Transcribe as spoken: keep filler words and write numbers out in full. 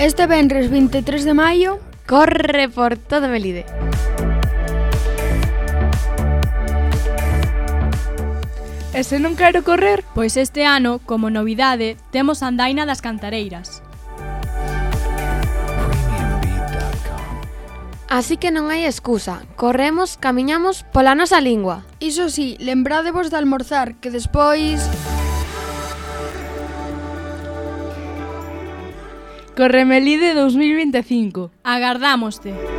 Este venres vinte e tres de maio, corre por todo Melide. E se non quero correr? Pois este ano, como novidade, temos a Andaina das Cantareiras. Así que non hai excusa, corremos, camiñamos pola nosa lingua. Iso sí, lembrádevos de almorzar, que despois... Corre Melide dous mil vinte e cinco. Agardámoste.